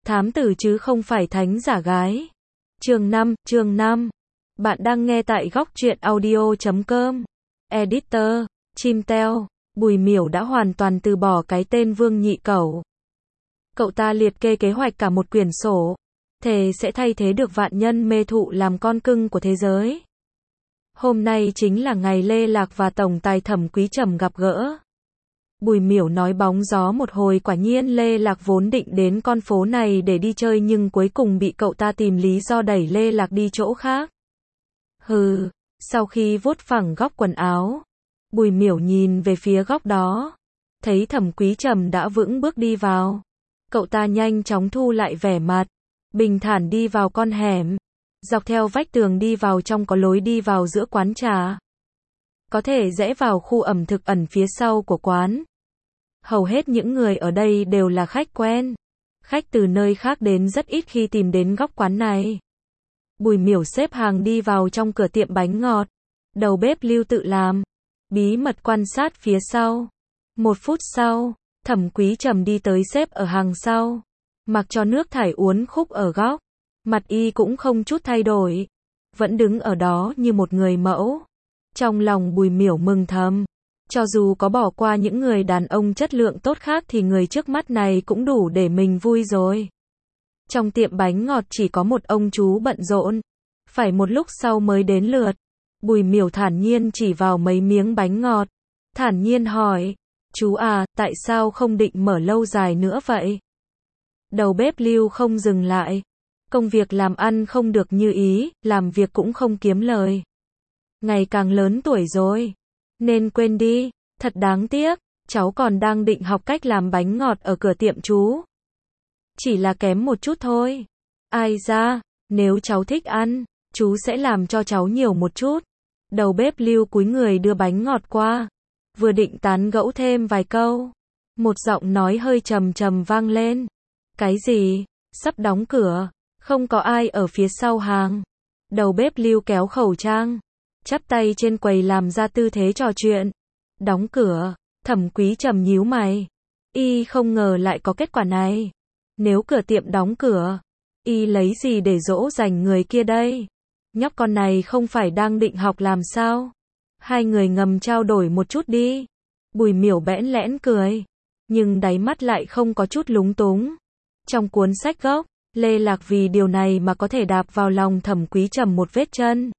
Thám tử chứ không phải thánh giả gái. Chương 5. Bạn đang nghe tại góc truyện audio.com. Editor, Chimtel, Bùi Miểu đã hoàn toàn từ bỏ cái tên Vương Nhị Cẩu. Cậu ta liệt kê kế hoạch cả một quyển sổ, thề sẽ thay thế được vạn nhân mê thụ làm con cưng của thế giới. Hôm nay chính là ngày Lê Lạc và tổng tài Thẩm Quý Trầm gặp gỡ. Bùi Miểu nói bóng gió một hồi, quả nhiên Lê Lạc vốn định đến con phố này để đi chơi nhưng cuối cùng bị cậu ta tìm lý do đẩy Lê Lạc đi chỗ khác. Hừ, sau khi vuốt phẳng góc quần áo, Bùi Miểu nhìn về phía góc đó, thấy Thẩm Quý Trầm đã vững bước đi vào. Cậu ta nhanh chóng thu lại vẻ mặt, bình thản đi vào con hẻm, dọc theo vách tường đi vào trong có lối đi vào giữa quán trà. Có thể rẽ vào khu ẩm thực ẩn phía sau của quán. Hầu hết những người ở đây đều là khách quen. Khách từ nơi khác đến rất ít khi tìm đến góc quán này. Bùi Miểu xếp hàng đi vào trong cửa tiệm bánh ngọt. Đầu bếp Lưu tự làm, bí mật quan sát phía sau. 1 phút sau, Thẩm Quý Trầm đi tới xếp ở hàng sau. Mặc cho nước thải uốn khúc ở góc. Mặt y cũng không chút thay đổi. Vẫn đứng ở đó như một người mẫu. Trong lòng Bùi Miểu mừng thầm. Cho dù có bỏ qua những người đàn ông chất lượng tốt khác thì người trước mắt này cũng đủ để mình vui rồi. Trong tiệm bánh ngọt chỉ có một ông chú bận rộn. Phải một lúc sau mới đến lượt. Bùi Miểu thản nhiên chỉ vào mấy miếng bánh ngọt. Thản nhiên hỏi. Chú à, tại sao không định mở lâu dài nữa vậy? Đầu bếp Lưu không dừng lại. Công việc làm ăn không được như ý, làm việc cũng không kiếm lời. Ngày càng lớn tuổi rồi. Nên quên đi, thật đáng tiếc, cháu còn đang định học cách làm bánh ngọt ở cửa tiệm chú. Chỉ là kém một chút thôi. Ai da, nếu cháu thích ăn, chú sẽ làm cho cháu nhiều một chút. Đầu bếp Lưu cúi người đưa bánh ngọt qua. Vừa định tán gẫu thêm vài câu. Một giọng nói hơi trầm trầm vang lên. Cái gì? Sắp đóng cửa. Không có ai ở phía sau hàng. Đầu bếp Lưu kéo khẩu trang. Chắp tay trên quầy làm ra tư thế trò chuyện. Đóng cửa. Thẩm Quý Trầm nhíu mày. Y không ngờ lại có kết quả này. Nếu cửa tiệm đóng cửa, y lấy gì để dỗ dành người kia đây? Nhóc con này không phải đang định học làm sao? Hai người ngầm trao đổi một chút đi. Bùi Miểu bẽn lẽn cười. Nhưng đáy mắt lại không có chút lúng túng. Trong cuốn sách gốc, Lê Lạc vì điều này mà có thể đạp vào lòng Thẩm Quý Trầm một vết chân.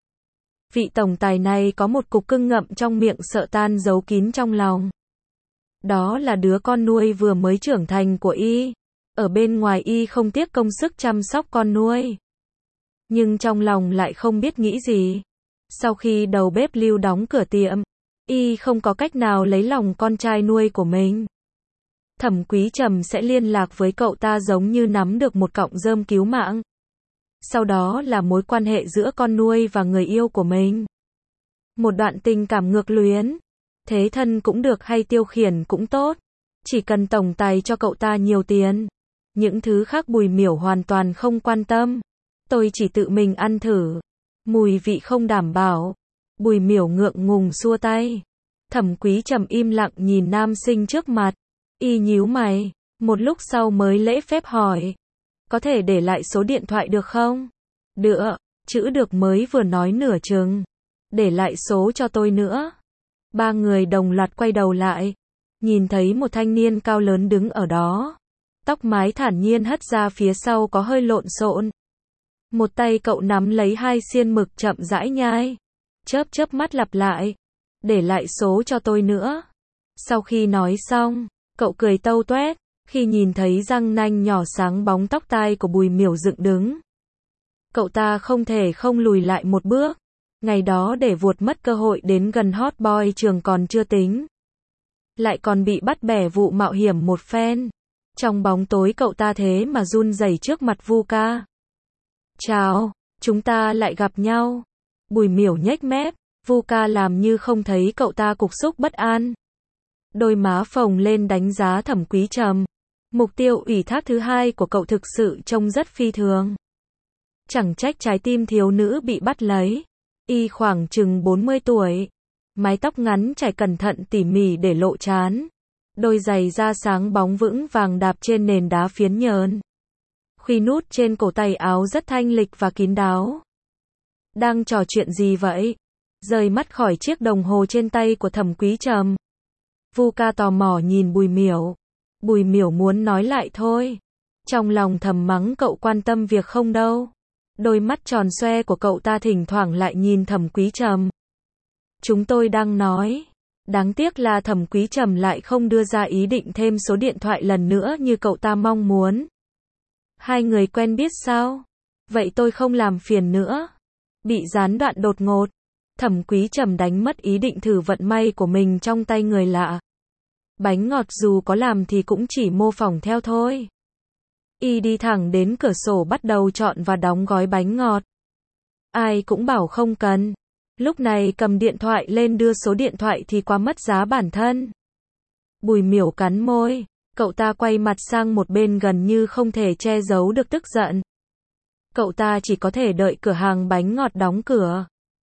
Vị tổng tài này có một cục cưng ngậm trong miệng sợ tan giấu kín trong lòng. Đó là đứa con nuôi vừa mới trưởng thành của y. Ở bên ngoài y không tiếc công sức chăm sóc con nuôi. Nhưng trong lòng lại không biết nghĩ gì. Sau khi đầu bếp Lưu đóng cửa tiệm, y không có cách nào lấy lòng con trai nuôi của mình. Thẩm Quý Trầm sẽ liên lạc với cậu ta giống như nắm được một cọng rơm cứu mạng. Sau đó là mối quan hệ giữa con nuôi và người yêu của mình. Một đoạn tình cảm ngược luyến. Thế thân cũng được hay tiêu khiển cũng tốt. Chỉ cần tổng tài cho cậu ta nhiều tiền. Những thứ khác Bùi Miểu hoàn toàn không quan tâm. Tôi chỉ tự mình ăn thử. Mùi vị không đảm bảo. Bùi Miểu ngượng ngùng xua tay. Thẩm Quý Trầm im lặng nhìn nam sinh trước mặt. Y nhíu mày. Một lúc sau mới lễ phép hỏi. Có thể để lại số điện thoại được không? Được, chữ được mới vừa nói nửa chừng. Để lại số cho tôi nữa. Ba người đồng loạt quay đầu lại. Nhìn thấy một thanh niên cao lớn đứng ở đó. Tóc mái thản nhiên hất ra phía sau có hơi lộn xộn. Một tay cậu nắm lấy hai xiên mực chậm rãi nhai. Chớp mắt lặp lại. Để lại số cho tôi nữa. Sau khi nói xong, cậu cười tâu toét. Khi nhìn thấy răng nanh nhỏ sáng bóng tóc tai của Bùi Miểu dựng đứng. Cậu ta không thể không lùi lại một bước. Ngày đó để vuột mất cơ hội đến gần hot boy trường còn chưa tính. Lại còn bị bắt bẻ vụ mạo hiểm một phen. Trong bóng tối cậu ta thế mà run rẩy trước mặt Vu Ca. Chào, chúng ta lại gặp nhau. Bùi Miểu nhếch mép. Vu Ca làm như không thấy cậu ta cục xúc bất an. Đôi má phồng lên đánh giá Thẩm Quý Trầm. Mục tiêu ủy thác thứ hai của cậu thực sự trông rất phi thường. Chẳng trách trái tim thiếu nữ bị bắt lấy. Y khoảng chừng 40 tuổi. Mái tóc ngắn chải cẩn thận tỉ mỉ để lộ trán. Đôi giày da sáng bóng vững vàng đạp trên nền đá phiến nhờn. Khuy nút trên cổ tay áo rất thanh lịch và kín đáo. Đang trò chuyện gì vậy? Rời mắt khỏi chiếc đồng hồ trên tay của Thẩm Quý Trầm. Vu Ca tò mò nhìn Bùi Miểu. Bùi Miểu muốn nói lại thôi. Trong lòng thầm mắng cậu quan tâm việc không đâu. Đôi mắt tròn xoe của cậu ta thỉnh thoảng lại nhìn Thẩm Quý Trầm. Chúng tôi đang nói. Đáng tiếc là Thẩm Quý Trầm lại không đưa ra ý định thêm số điện thoại lần nữa như cậu ta mong muốn. Hai người quen biết sao? Vậy tôi không làm phiền nữa. Bị gián đoạn đột ngột. Thẩm Quý Trầm đánh mất ý định thử vận may của mình trong tay người lạ. Bánh ngọt dù có làm thì cũng chỉ mô phỏng theo thôi. Y đi thẳng đến cửa sổ bắt đầu chọn và đóng gói bánh ngọt. Ai cũng bảo không cần. Lúc này cầm điện thoại lên đưa số điện thoại thì quá mất giá bản thân. Bùi Miểu cắn môi. Cậu ta quay mặt sang một bên gần như không thể che giấu được tức giận. Cậu ta chỉ có thể đợi cửa hàng bánh ngọt đóng cửa.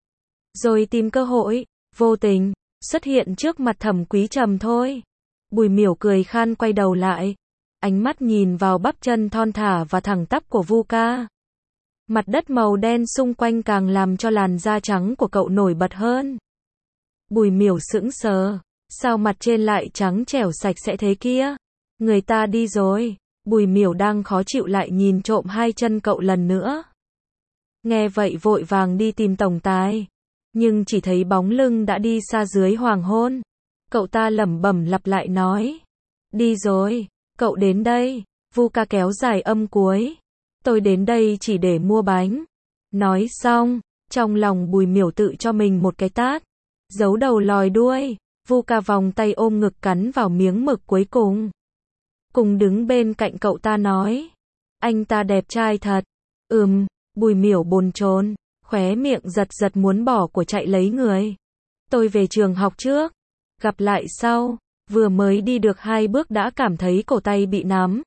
Rồi tìm cơ hội, vô tình, xuất hiện trước mặt Thẩm Quý Trầm thôi. Bùi Miểu cười khan quay đầu lại. Ánh mắt nhìn vào bắp chân thon thả và thẳng tắp của Vu Ca. Mặt đất màu đen xung quanh càng làm cho làn da trắng của cậu nổi bật hơn. Bùi Miểu sững sờ. Sao mặt trên lại trắng trẻo sạch sẽ thế kia? Người ta đi rồi. Bùi Miểu đang khó chịu lại nhìn trộm hai chân cậu lần nữa. Nghe vậy vội vàng đi tìm tổng tài. Nhưng chỉ thấy bóng lưng đã đi xa dưới hoàng hôn. Cậu ta lẩm bẩm lặp lại nói. Đi rồi. Cậu đến đây. Vu Ca kéo dài âm cuối. Tôi đến đây chỉ để mua bánh. Nói xong, trong lòng Bùi Miểu tự cho mình một cái tát. Giấu đầu lòi đuôi. Vu Ca vòng tay ôm ngực cắn vào miếng mực cuối cùng. Cùng đứng bên cạnh cậu ta nói. Anh ta đẹp trai thật. Bùi Miểu bồn chồn, khóe miệng giật giật muốn bỏ của chạy lấy người. Tôi về trường học trước. Gặp lại sau. Vừa mới đi được 2 bước đã cảm thấy cổ tay bị nắm.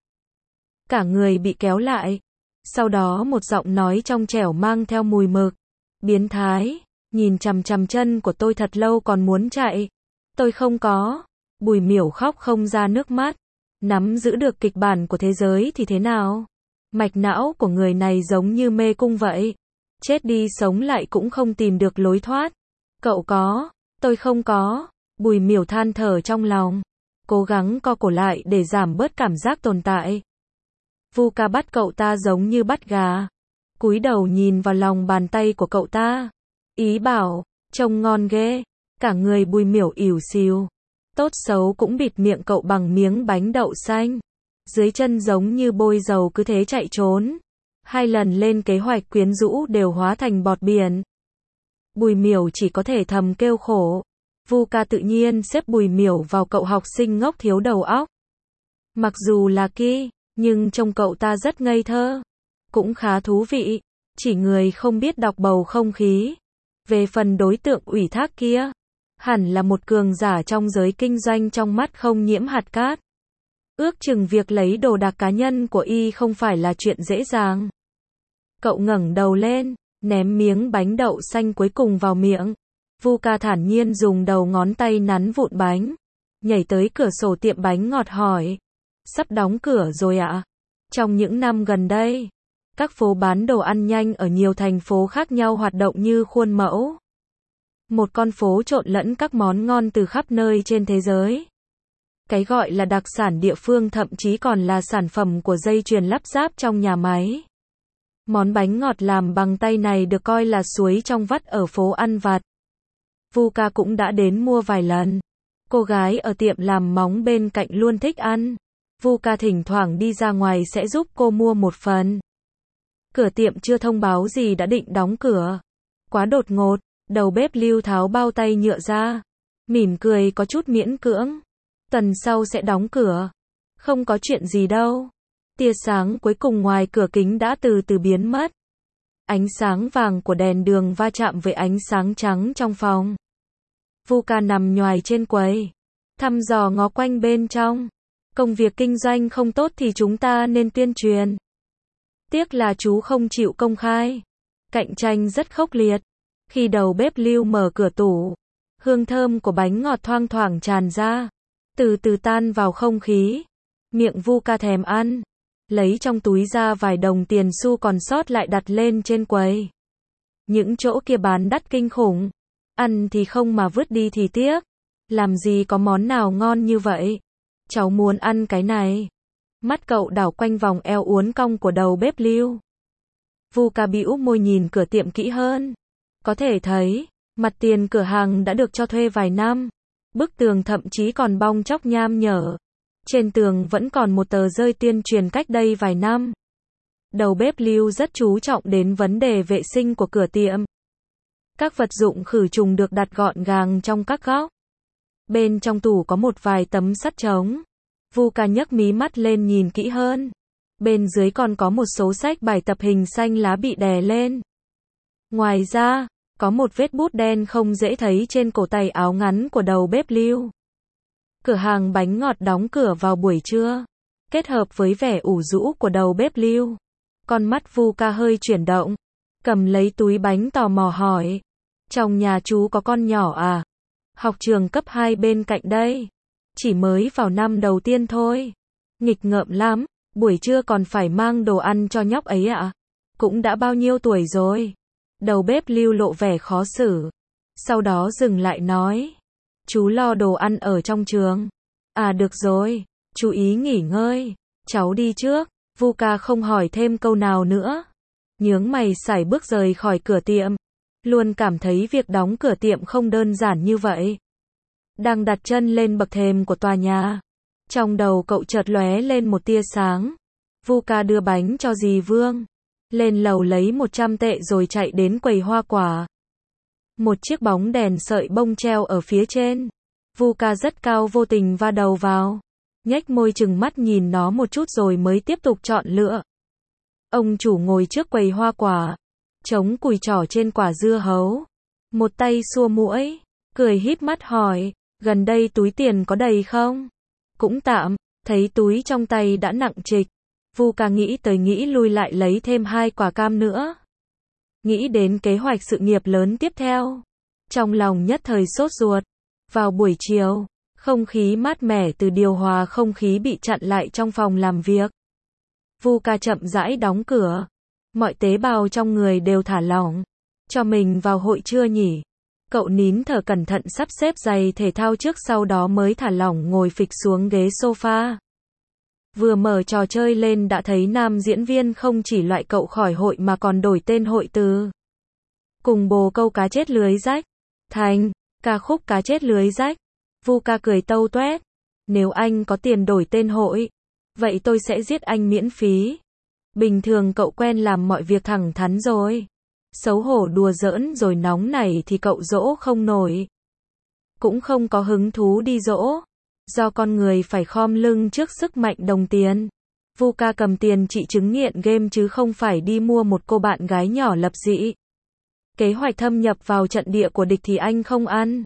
Cả người bị kéo lại. Sau đó một giọng nói trong trẻo mang theo mùi mực. Biến thái, nhìn chằm chằm chân của tôi thật lâu còn muốn chạy. Tôi không có. Bùi Miểu khóc không ra nước mắt. Nắm giữ được kịch bản của thế giới thì thế nào? Mạch não của người này giống như mê cung vậy. Chết đi sống lại cũng không tìm được lối thoát. Cậu có, tôi không có. Bùi Miểu than thở trong lòng. Cố gắng co cổ lại để giảm bớt cảm giác tồn tại. Vu Ca bắt cậu ta giống như bắt gà. Cúi đầu nhìn vào lòng bàn tay của cậu ta. Ý bảo, trông ngon ghê. Cả người Bùi Miểu ỉu xìu. Tốt xấu cũng bịt miệng cậu bằng miếng bánh đậu xanh. Dưới chân giống như bôi dầu cứ thế chạy trốn. 2 lần lên kế hoạch quyến rũ đều hóa thành bọt biển. Bùi Miểu chỉ có thể thầm kêu khổ. Vu Ca tự nhiên xếp Bùi Miểu vào cậu học sinh ngốc thiếu đầu óc. Mặc dù là ki, nhưng trông cậu ta rất ngây thơ. Cũng khá thú vị. Chỉ người không biết đọc bầu không khí. Về phần đối tượng ủy thác kia, hẳn là một cường giả trong giới kinh doanh trong mắt không nhiễm hạt cát. Ước chừng việc lấy đồ đạc cá nhân của y không phải là chuyện dễ dàng. Cậu ngẩng đầu lên, ném miếng bánh đậu xanh cuối cùng vào miệng. Vu Ca thản nhiên dùng đầu ngón tay nắn vụn bánh. Nhảy tới cửa sổ tiệm bánh ngọt hỏi. Sắp đóng cửa rồi ạ? Trong những năm gần đây, các phố bán đồ ăn nhanh ở nhiều thành phố khác nhau hoạt động như khuôn mẫu. Một con phố trộn lẫn các món ngon từ khắp nơi trên thế giới. Cái gọi là đặc sản địa phương thậm chí còn là sản phẩm của dây chuyền lắp ráp trong nhà máy. Món bánh ngọt làm bằng tay này được coi là suối trong vắt ở phố ăn vặt. Vu Ca cũng đã đến mua vài lần. Cô gái ở tiệm làm móng bên cạnh luôn thích ăn. Vu Ca thỉnh thoảng đi ra ngoài sẽ giúp cô mua một phần. Cửa tiệm chưa thông báo gì đã định đóng cửa. Quá đột ngột, đầu bếp Lưu tháo bao tay nhựa ra. Mỉm cười có chút miễn cưỡng. Tuần sau sẽ đóng cửa. Không có chuyện gì đâu. Tia sáng cuối cùng ngoài cửa kính đã từ từ biến mất. Ánh sáng vàng của đèn đường va chạm với ánh sáng trắng trong phòng. Vu Ca nằm nhoài trên quầy. Thăm dò ngó quanh bên trong. Công việc kinh doanh không tốt thì chúng ta nên tuyên truyền. Tiếc là chú không chịu công khai. Cạnh tranh rất khốc liệt. Khi đầu bếp Lưu mở cửa tủ, hương thơm của bánh ngọt thoang thoảng tràn ra. Từ từ tan vào không khí. Miệng Vu Ca thèm ăn. lấy trong túi ra vài đồng tiền xu còn sót lại đặt lên trên quầy. Những chỗ kia bán đắt kinh khủng. Ăn thì không mà vứt đi thì tiếc. Làm gì có món nào ngon như vậy. Cháu muốn ăn cái này. Mắt cậu đảo quanh vòng eo uốn cong của đầu bếp Lưu. Vu Ca bĩu môi nhìn cửa tiệm kỹ hơn. Có thể thấy, mặt tiền cửa hàng đã được cho thuê vài năm. Bức tường thậm chí còn bong tróc nham nhở. Trên tường vẫn còn một tờ rơi tuyên truyền cách đây vài năm. Đầu bếp Lưu rất chú trọng đến vấn đề vệ sinh của cửa tiệm. Các vật dụng khử trùng được đặt gọn gàng trong các góc. Bên trong tủ có một vài tấm sắt trống. Vu Ca nhấc mí mắt lên nhìn kỹ hơn. Bên dưới còn có một số sách bài tập hình xanh lá bị đè lên. Ngoài ra, có một vết bút đen không dễ thấy trên cổ tay áo ngắn của đầu bếp Lưu. Cửa hàng bánh ngọt đóng cửa vào buổi trưa. Kết hợp với vẻ ủ rũ của đầu bếp Lưu. Con mắt Vu Ca hơi chuyển động. Cầm lấy túi bánh tò mò hỏi. Trong nhà chú có con nhỏ à? Học trường cấp 2 bên cạnh đây. Chỉ mới vào năm đầu tiên thôi. Nghịch ngợm lắm. Buổi trưa còn phải mang đồ ăn cho nhóc ấy ạ. Cũng đã bao nhiêu tuổi rồi? Đầu bếp Lưu lộ vẻ khó xử. Sau đó dừng lại nói. Chú lo đồ ăn ở trong trường. À được rồi. Chú ý nghỉ ngơi. Cháu đi trước. Vu Ca không hỏi thêm câu nào nữa. Nhướng mày sải bước rời khỏi cửa tiệm. Luôn cảm thấy việc đóng cửa tiệm không đơn giản như vậy. Đang đặt chân lên bậc thềm của tòa nhà. Trong đầu cậu chợt lóe lên một tia sáng. Vu Ca đưa bánh cho dì Vương. Lên lầu lấy 100 tệ rồi chạy đến quầy hoa quả. Một chiếc bóng đèn sợi bông treo ở phía trên. Vu Ca rất cao vô tình va đầu vào. Nhếch môi chừng mắt nhìn nó một chút rồi mới tiếp tục chọn lựa. Ông chủ ngồi trước quầy hoa quả. Chống cùi trỏ trên quả dưa hấu. Một tay xua muỗi. Cười híp mắt hỏi. Gần đây túi tiền có đầy không? Cũng tạm. Thấy túi trong tay đã nặng trịch. Vu Ca nghĩ tới nghĩ lui lại lấy thêm 2 quả cam nữa. Nghĩ đến kế hoạch sự nghiệp lớn tiếp theo. Trong lòng nhất thời sốt ruột. Vào buổi chiều, không khí mát mẻ từ điều hòa không khí bị chặn lại trong phòng làm việc. Vu Ca chậm rãi đóng cửa. Mọi tế bào trong người đều thả lỏng. Cho mình vào hội chưa nhỉ? Cậu nín thở cẩn thận sắp xếp giày thể thao trước sau đó mới thả lỏng ngồi phịch xuống ghế sofa. Vừa mở trò chơi lên đã thấy nam diễn viên không chỉ loại cậu khỏi hội mà còn đổi tên hội từ. Cùng bồ câu cá chết lưới rách. Thành, ca khúc cá chết lưới rách. Vu Ca cười tâu toét. Nếu anh có tiền đổi tên hội, vậy tôi sẽ giết anh miễn phí. Bình thường cậu quen làm mọi việc thẳng thắn rồi. Xấu hổ đùa giỡn rồi nóng nảy thì cậu dỗ không nổi. Cũng không có hứng thú đi dỗ. Do con người phải khom lưng trước sức mạnh đồng tiền. Vu Ca cầm tiền trị chứng nghiện game chứ không phải đi mua một cô bạn gái nhỏ lập dị. Kế hoạch thâm nhập vào trận địa của địch thì anh không ăn.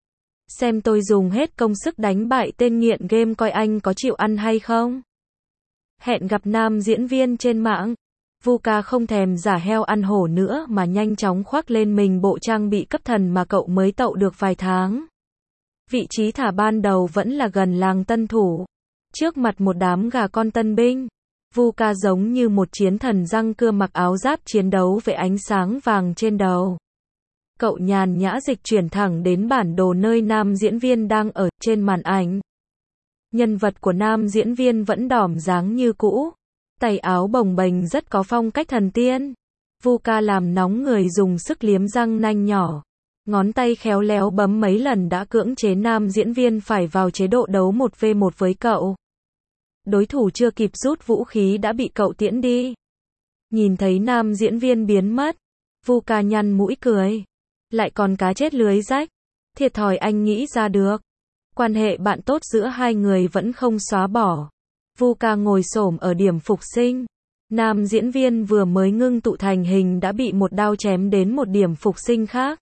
Xem tôi dùng hết công sức đánh bại tên nghiện game coi anh có chịu ăn hay không. Hẹn gặp nam diễn viên trên mạng. Vu Ca không thèm giả heo ăn hổ nữa mà nhanh chóng khoác lên mình bộ trang bị cấp thần mà cậu mới tậu được vài tháng. Vị trí thả ban đầu vẫn là gần làng Tân Thủ. Trước mặt một đám gà con tân binh. Vu Ca giống như một chiến thần răng cưa mặc áo giáp chiến đấu với ánh sáng vàng trên đầu. Cậu nhàn nhã dịch chuyển thẳng đến bản đồ nơi nam diễn viên đang ở trên màn ảnh. Nhân vật của nam diễn viên vẫn đỏm dáng như cũ. Tay áo bồng bềnh rất có phong cách thần tiên. Vu Ca làm nóng người dùng sức liếm răng nanh nhỏ. Ngón tay khéo léo bấm mấy lần đã cưỡng chế nam diễn viên phải vào chế độ đấu 1v1 với cậu. Đối thủ chưa kịp rút vũ khí đã bị cậu tiễn đi. Nhìn thấy nam diễn viên biến mất. Vu Ca nhăn mũi cười. Lại còn cá chết lưới rách. Thiệt thòi anh nghĩ ra được. Quan hệ bạn tốt giữa hai người vẫn không xóa bỏ. Vu Ca ngồi xổm ở điểm phục sinh. Nam diễn viên vừa mới ngưng tụ thành hình đã bị một đao chém đến một điểm phục sinh khác.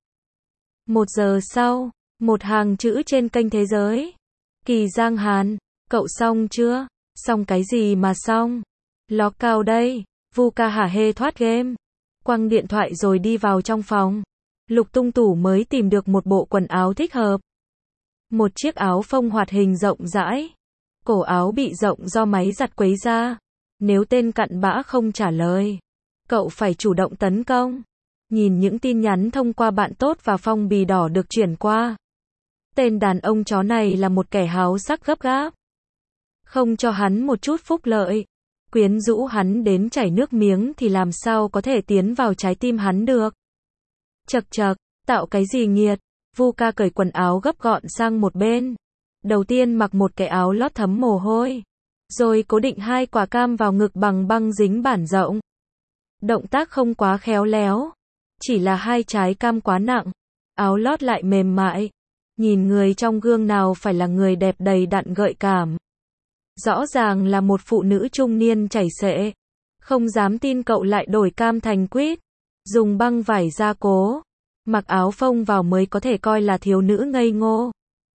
1 giờ sau, một hàng chữ trên kênh Thế Giới. Kỳ Giang Hàn, cậu xong chưa? Xong cái gì mà xong? Ló cao đây. Vu Ca hả hê thoát game. Quăng điện thoại rồi đi vào trong phòng. Lục tung tủ mới tìm được một bộ quần áo thích hợp. Một chiếc áo phông hoạt hình rộng rãi. Cổ áo bị rộng do máy giặt quấy ra. Nếu tên cặn bã không trả lời, cậu phải chủ động tấn công. Nhìn những tin nhắn thông qua bạn tốt và phong bì đỏ được chuyển qua. Tên đàn ông chó này là một kẻ háo sắc gấp gáp. Không cho hắn một chút phúc lợi. Quyến rũ hắn đến chảy nước miếng thì làm sao có thể tiến vào trái tim hắn được. Chậc chậc, tạo cái gì nghiệt. Vuka cởi quần áo gấp gọn sang một bên. Đầu tiên mặc một cái áo lót thấm mồ hôi. Rồi cố định 2 quả cam vào ngực bằng băng dính bản rộng. Động tác không quá khéo léo. Chỉ là 2 trái cam quá nặng. Áo lót lại mềm mại. Nhìn người trong gương nào phải là người đẹp đầy đặn gợi cảm. Rõ ràng là một phụ nữ trung niên chảy xệ. Không dám tin cậu lại đổi cam thành quýt. Dùng băng vải gia cố. Mặc áo phông vào mới có thể coi là thiếu nữ ngây ngô.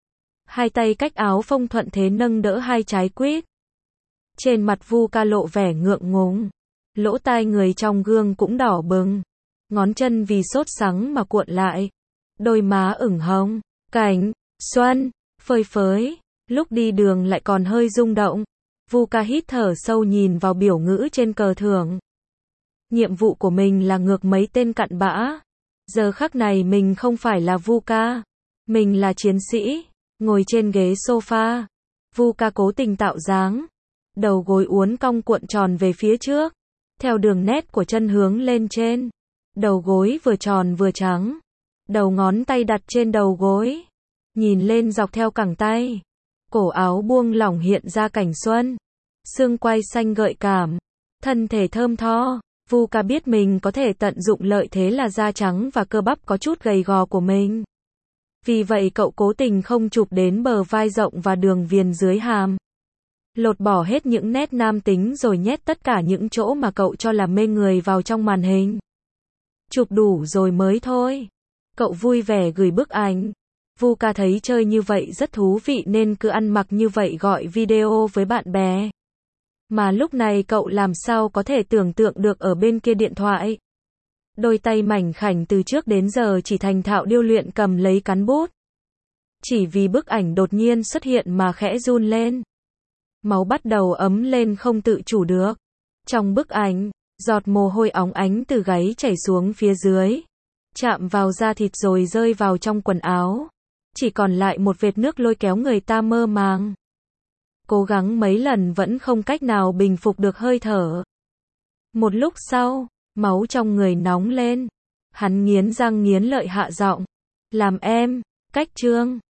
2 tay cách áo phông thuận thế nâng đỡ 2 trái quýt. Trên mặt Vuka lộ vẻ ngượng ngùng. Lỗ tai người trong gương cũng đỏ bừng. Ngón chân vì sốt sắng mà cuộn lại. Đôi má ửng hồng. Cảnh, xuân, phơi phới. Lúc đi đường lại còn hơi rung động. Vuka hít thở sâu nhìn vào biểu ngữ trên cờ thưởng. Nhiệm vụ của mình là ngược mấy tên cặn bã. Giờ khắc này mình không phải là Vuka. Mình là chiến sĩ. Ngồi trên ghế sofa. Vuka cố tình tạo dáng. Đầu gối uốn cong cuộn tròn về phía trước. Theo đường nét của chân hướng lên trên. Đầu gối vừa tròn vừa trắng. Đầu ngón tay đặt trên đầu gối. Nhìn lên dọc theo cẳng tay. Cổ áo buông lỏng hiện ra cảnh xuân. Xương quai xanh gợi cảm. Thân thể thơm tho. Vuka biết mình có thể tận dụng lợi thế là da trắng và cơ bắp có chút gầy gò của mình. Vì vậy cậu cố tình không chụp đến bờ vai rộng và đường viền dưới hàm. Lột bỏ hết những nét nam tính rồi nhét tất cả những chỗ mà cậu cho là mê người vào trong màn hình. Chụp đủ rồi mới thôi. Cậu vui vẻ gửi bức ảnh. Vuka thấy chơi như vậy rất thú vị nên cứ ăn mặc như vậy gọi video với bạn bè. Mà lúc này cậu làm sao có thể tưởng tượng được ở bên kia điện thoại. Đôi tay mảnh khảnh từ trước đến giờ chỉ thành thạo điêu luyện cầm lấy cán bút. Chỉ vì bức ảnh đột nhiên xuất hiện mà khẽ run lên. Máu bắt đầu ấm lên không tự chủ được. Trong bức ảnh, giọt mồ hôi óng ánh từ gáy chảy xuống phía dưới. Chạm vào da thịt rồi rơi vào trong quần áo. Chỉ còn lại một vệt nước lôi kéo người ta mơ màng. Cố gắng mấy lần vẫn không cách nào bình phục được hơi thở. Một lúc sau, máu trong người nóng lên. Hắn nghiến răng nghiến lợi hạ giọng. Làm em, cách trương.